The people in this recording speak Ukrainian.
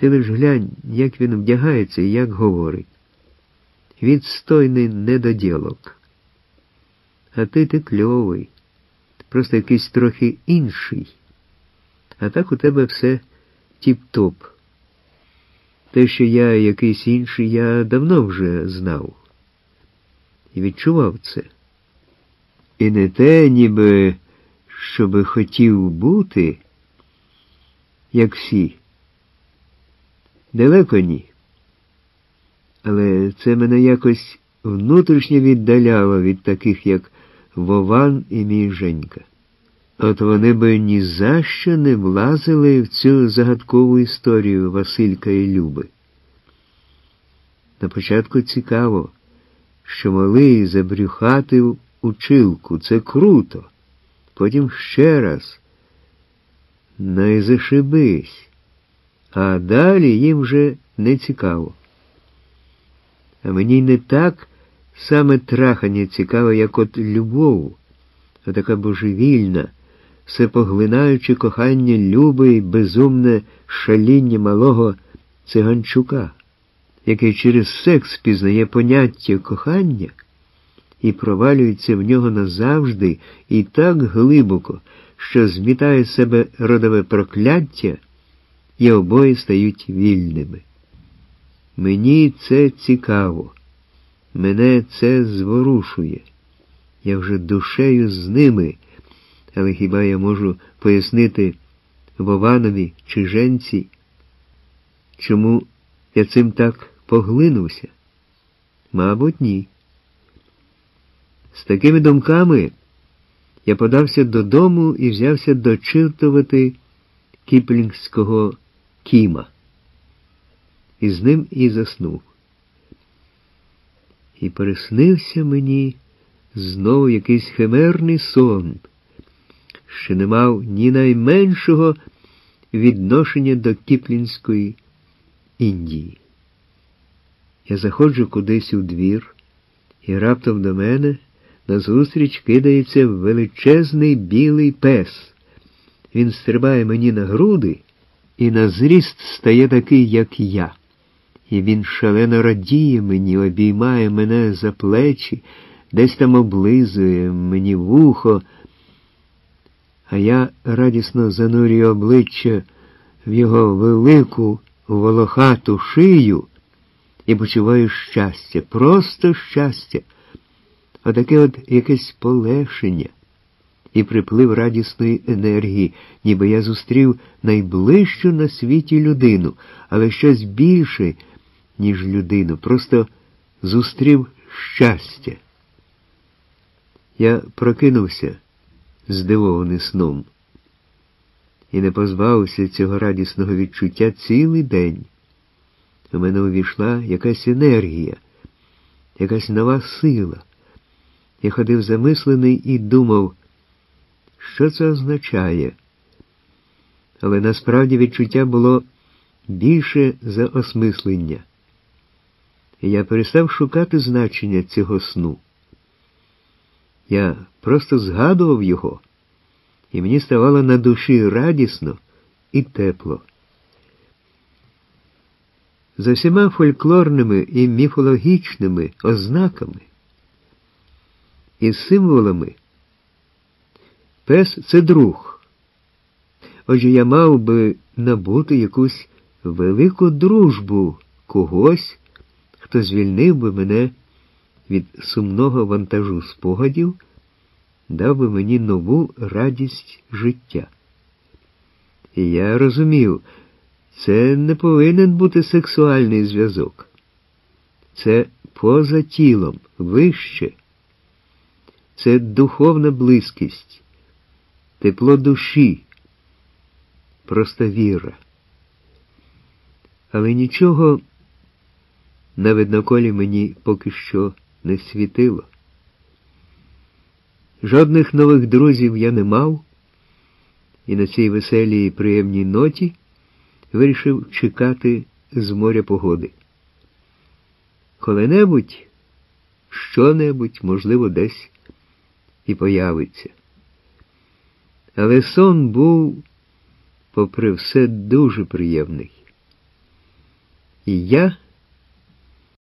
Ти лиш глянь, як він вдягається і як говорить. Відстойний недоділок. А ти кльовий, просто якийсь трохи інший. А так у тебе все тіп-топ. Те, що я якийсь інший, я давно вже знав. І відчував це. І не те, ніби, щоби хотів бути, як всі. Далеко ні. Але це мене якось внутрішньо віддаляло від таких, як Вован і мій Женька. От вони би ні за що не влазили в цю загадкову історію Василька і Люби. На початку цікаво, що малий забрюхатив училку. Це круто. Потім ще раз. Не зашибись. А далі їм вже не цікаво. А мені не так саме трахання цікаво, як от любов, отака божевільна, всепоглинаюче кохання Люби і безумне шаління малого циганчука, який через секс пізнає поняття кохання і провалюється в нього назавжди і так глибоко, що змітає з себе родове прокляття, і обоє стають вільними. Мені це цікаво. Мене це зворушує. Я вже душею з ними, але хіба я можу пояснити Вованові чи Женці, чому я цим так поглинувся? Мабуть, ні. З такими думками я подався додому і взявся дочитувати кіплінгського Кіма. І з ним і заснув. І приснився мені знову якийсь химерний сон, що не мав ні найменшого відношення до кіплінської Індії. Я заходжу кудись у двір, і раптом до мене назустріч кидається величезний білий пес. Він стрибає мені на груди і на зріст стає такий, як я. І він шалено радіє мені, обіймає мене за плечі, десь там облизує мені вухо, а я радісно занурюю обличчя в його велику волохату шию і почуваю щастя, просто щастя, отаке от якесь полегшення і приплив радісної енергії, ніби я зустрів найближчу на світі людину, але щось більше, ніж людину, просто зустрів щастя. Я прокинувся, здивований сном, і не позбавився цього радісного відчуття цілий день. У мене увійшла якась енергія, якась нова сила. Я ходив замислений і думав, що це означає. Але насправді відчуття було більше за осмислення. І я перестав шукати значення цього сну. Я просто згадував його, і мені ставало на душі радісно і тепло. За всіма фольклорними і міфологічними ознаками і символами пес – це друг. Отже, я мав би набути якусь велику дружбу когось, хто звільнив би мене від сумного вантажу спогадів, дав би мені нову радість життя. І я розумів, це не повинен бути сексуальний зв'язок. Це поза тілом, вище. Це духовна близькість, тепло душі, просто віра. Але нічого на видноколі мені поки що не світило. Жодних нових друзів я не мав, і на цій веселій і приємній ноті вирішив чекати з моря погоди. Коли-небудь, що-небудь, можливо, десь і появиться. Але сон був, попри все, дуже приємний. І я